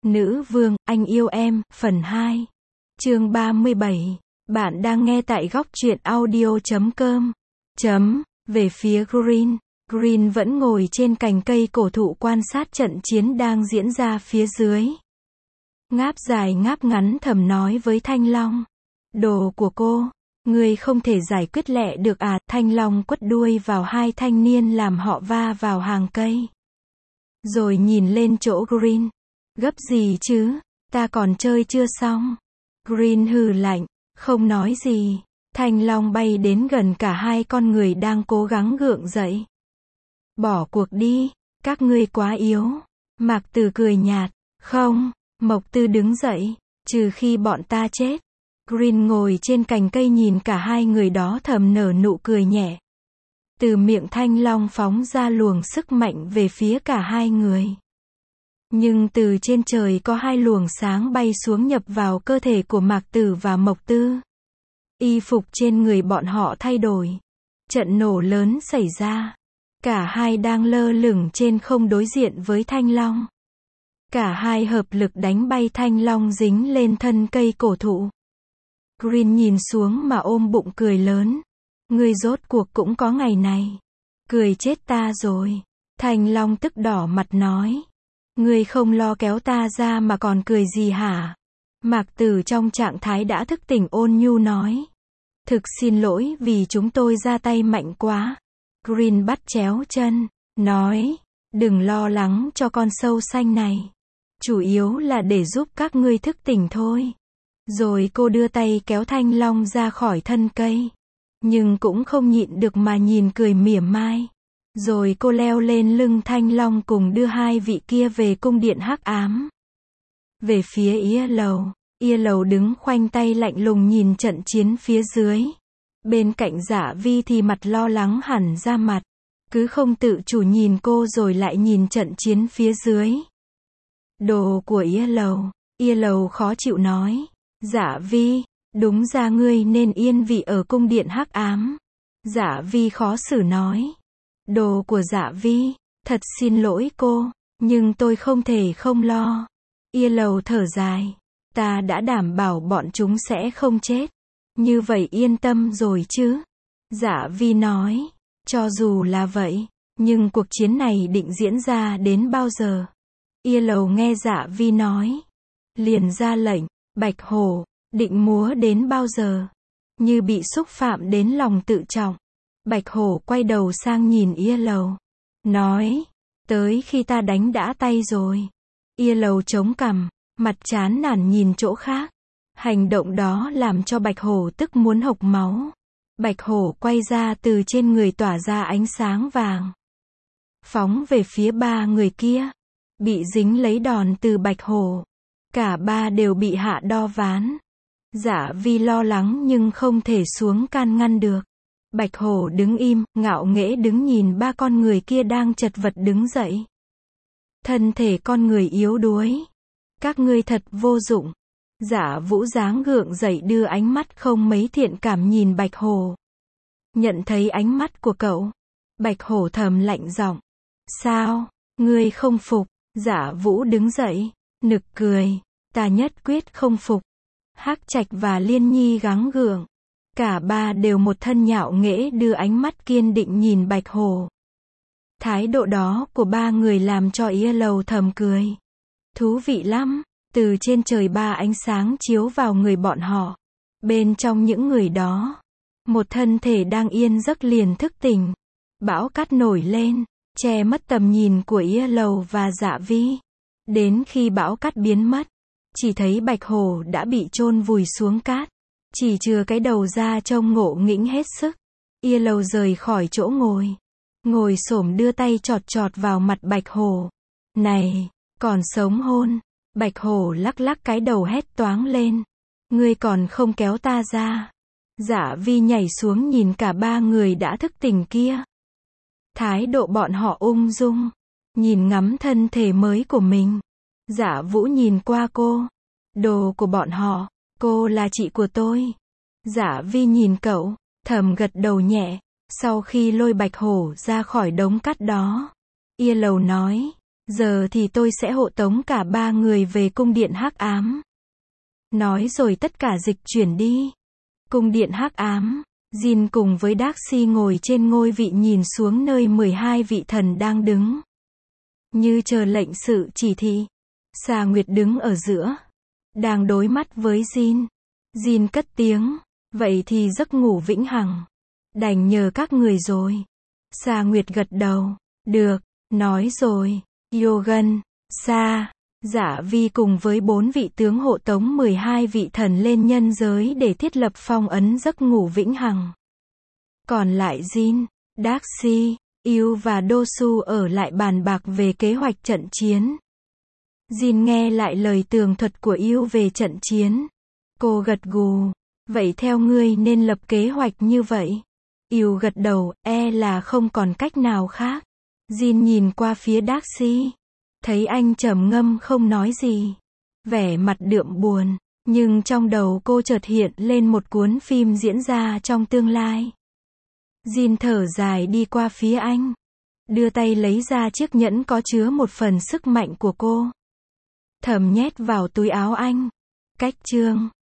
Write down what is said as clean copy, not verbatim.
Nữ vương, anh yêu em, phần 2. Chương 37. Bạn đang nghe tại góc truyện audio.com. Về phía Green. Green vẫn ngồi trên cành cây cổ thụ quan sát trận chiến đang diễn ra phía dưới. Ngáp dài ngáp ngắn thầm nói với Thanh Long. Đồ của cô, người không thể giải quyết lẹ được à? Thanh Long quất đuôi vào hai thanh niên làm họ va vào hàng cây. Rồi nhìn lên chỗ Green. Gấp gì chứ, ta còn chơi chưa xong. Green hừ lạnh, không nói gì. Thanh Long bay đến gần cả hai con người đang cố gắng gượng dậy. Bỏ cuộc đi, các ngươi quá yếu. Mạc Tử cười nhạt, không. Mộc Tư đứng dậy, trừ khi bọn ta chết. Green ngồi trên cành cây nhìn cả hai người đó thầm nở nụ cười nhẹ. Từ miệng Thanh Long phóng ra luồng sức mạnh về phía cả hai người. Nhưng từ trên trời có hai luồng sáng bay xuống nhập vào cơ thể của Mạc Tử và Mộc Tư. Y phục trên người bọn họ thay đổi. Trận nổ lớn xảy ra. Cả hai đang lơ lửng trên không đối diện với Thanh Long. Cả hai hợp lực đánh bay Thanh Long dính lên thân cây cổ thụ. Green nhìn xuống mà ôm bụng cười lớn. Ngươi rốt cuộc cũng có ngày này. Cười chết ta rồi. Thanh Long tức đỏ mặt nói. Ngươi không lo kéo ta ra mà còn cười gì hả? Mạc Tử trong trạng thái đã thức tỉnh ôn nhu nói. Thực xin lỗi vì chúng tôi ra tay mạnh quá. Green bắt chéo chân, nói. Đừng lo lắng cho con sâu xanh này. Chủ yếu là để giúp các ngươi thức tỉnh thôi. Rồi cô đưa tay kéo Thanh Long ra khỏi thân cây. Nhưng cũng không nhịn được mà nhìn cười mỉa mai. Rồi cô leo lên lưng Thanh Long cùng đưa hai vị kia về cung điện hắc ám. Về phía Yellow đứng khoanh tay lạnh lùng nhìn trận chiến phía dưới. Bên cạnh Dạ Vi thì mặt lo lắng hẳn ra mặt. Cứ không tự chủ nhìn cô rồi lại nhìn trận chiến phía dưới. Đồ của Yellow khó chịu nói. Dạ Vi, đúng ra ngươi nên yên vị ở cung điện hắc ám. Dạ Vi khó xử nói. Đồ của Dạ Vi, thật xin lỗi cô, nhưng tôi không thể không lo. Yellow thở dài. Ta đã đảm bảo bọn chúng sẽ không chết. Như vậy yên tâm rồi chứ. Dạ Vi nói. Cho dù là vậy, nhưng cuộc chiến này định diễn ra đến bao giờ? Yellow nghe Dạ Vi nói. Liền ra lệnh. Bạch Hổ, định múa đến bao giờ? Như bị xúc phạm đến lòng tự trọng. Bạch Hổ quay đầu sang nhìn Yellow. Nói. Tới khi ta đánh đã tay rồi. Yellow chống cằm, mặt chán nản nhìn chỗ khác. Hành động đó làm cho Bạch Hổ tức muốn hộc máu. Bạch Hổ quay ra từ trên người tỏa ra ánh sáng vàng. Phóng về phía ba người kia. Bị dính lấy đòn từ Bạch Hổ. Cả ba đều bị hạ đo ván. Dạ Vi lo lắng nhưng không thể xuống can ngăn được. Bạch Hổ đứng im, ngạo nghễ đứng nhìn ba con người kia đang chật vật đứng dậy. Thân thể con người yếu đuối. Các ngươi thật vô dụng. Dạ Vũ dáng gượng dậy đưa ánh mắt không mấy thiện cảm nhìn Bạch Hổ. Nhận thấy ánh mắt của cậu. Bạch Hổ thầm lạnh giọng. Sao? Ngươi không phục? Dạ Vũ đứng dậy. Nực cười. Ta nhất quyết không phục. Hắc Trạch và Liên Nhi gắng gượng. Cả ba đều một thân nhạo nghễ đưa ánh mắt kiên định nhìn Bạch Hổ. Thái độ đó của ba người làm cho Yellow thầm cười. Thú vị lắm. Từ trên trời ba ánh sáng chiếu vào người bọn họ. Bên trong những người đó, một thân thể đang yên giấc liền thức tỉnh. Bão cát nổi lên, che mất tầm nhìn của Yellow và Dạ Vi. Đến khi bão cát biến mất, chỉ thấy Bạch Hổ đã bị chôn vùi xuống cát. Chỉ chừa cái đầu ra trông ngộ nghĩnh hết sức. Yellow rời khỏi chỗ ngồi. Ngồi xổm đưa tay chọt chọt vào mặt Bạch Hổ. Này, còn sống hôn. Bạch Hổ lắc lắc cái đầu hét toáng lên. Ngươi còn không kéo ta ra. Dạ Vi nhảy xuống nhìn cả ba người đã thức tỉnh kia. Thái độ bọn họ ung dung. Nhìn ngắm thân thể mới của mình. Dạ Vũ nhìn qua cô. Đồ của bọn họ. Cô là chị của tôi. Dạ Vi nhìn cậu. Thầm gật đầu nhẹ. Sau khi lôi Bạch Hổ ra khỏi đống cát đó. Yellow nói. Giờ thì tôi sẽ hộ tống cả ba người về cung điện hắc ám. Nói rồi tất cả dịch chuyển đi. Cung điện hắc ám. Jin cùng với Darcy ngồi trên ngôi vị nhìn xuống nơi 12 vị thần đang đứng. Như chờ lệnh sự chỉ thị. Xà Nguyệt đứng ở giữa. Đang đối mắt với Jin. Jin cất tiếng. Vậy thì giấc ngủ vĩnh hằng. Đành nhờ các người rồi. Xà Nguyệt gật đầu. Được, nói rồi. Yogan, Sa, Dạ Vi cùng với 4 vị tướng hộ tống 12 vị thần lên nhân giới để thiết lập phong ấn giấc ngủ vĩnh hằng. Còn lại Jin, Darcy, Yêu và Dosu ở lại bàn bạc về kế hoạch trận chiến. Jin nghe lại lời tường thuật của Yêu về trận chiến. Cô gật gù. Vậy theo ngươi nên lập kế hoạch như vậy. Yêu gật đầu, là không còn cách nào khác. Jin nhìn qua phía Darcy. Thấy anh trầm ngâm không nói gì. Vẻ mặt đượm buồn. Nhưng trong đầu cô chợt hiện lên một cuốn phim diễn ra trong tương lai. Jin thở dài đi qua phía anh. Đưa tay lấy ra chiếc nhẫn có chứa một phần sức mạnh của cô. Thầm nhét vào túi áo anh. Cách chương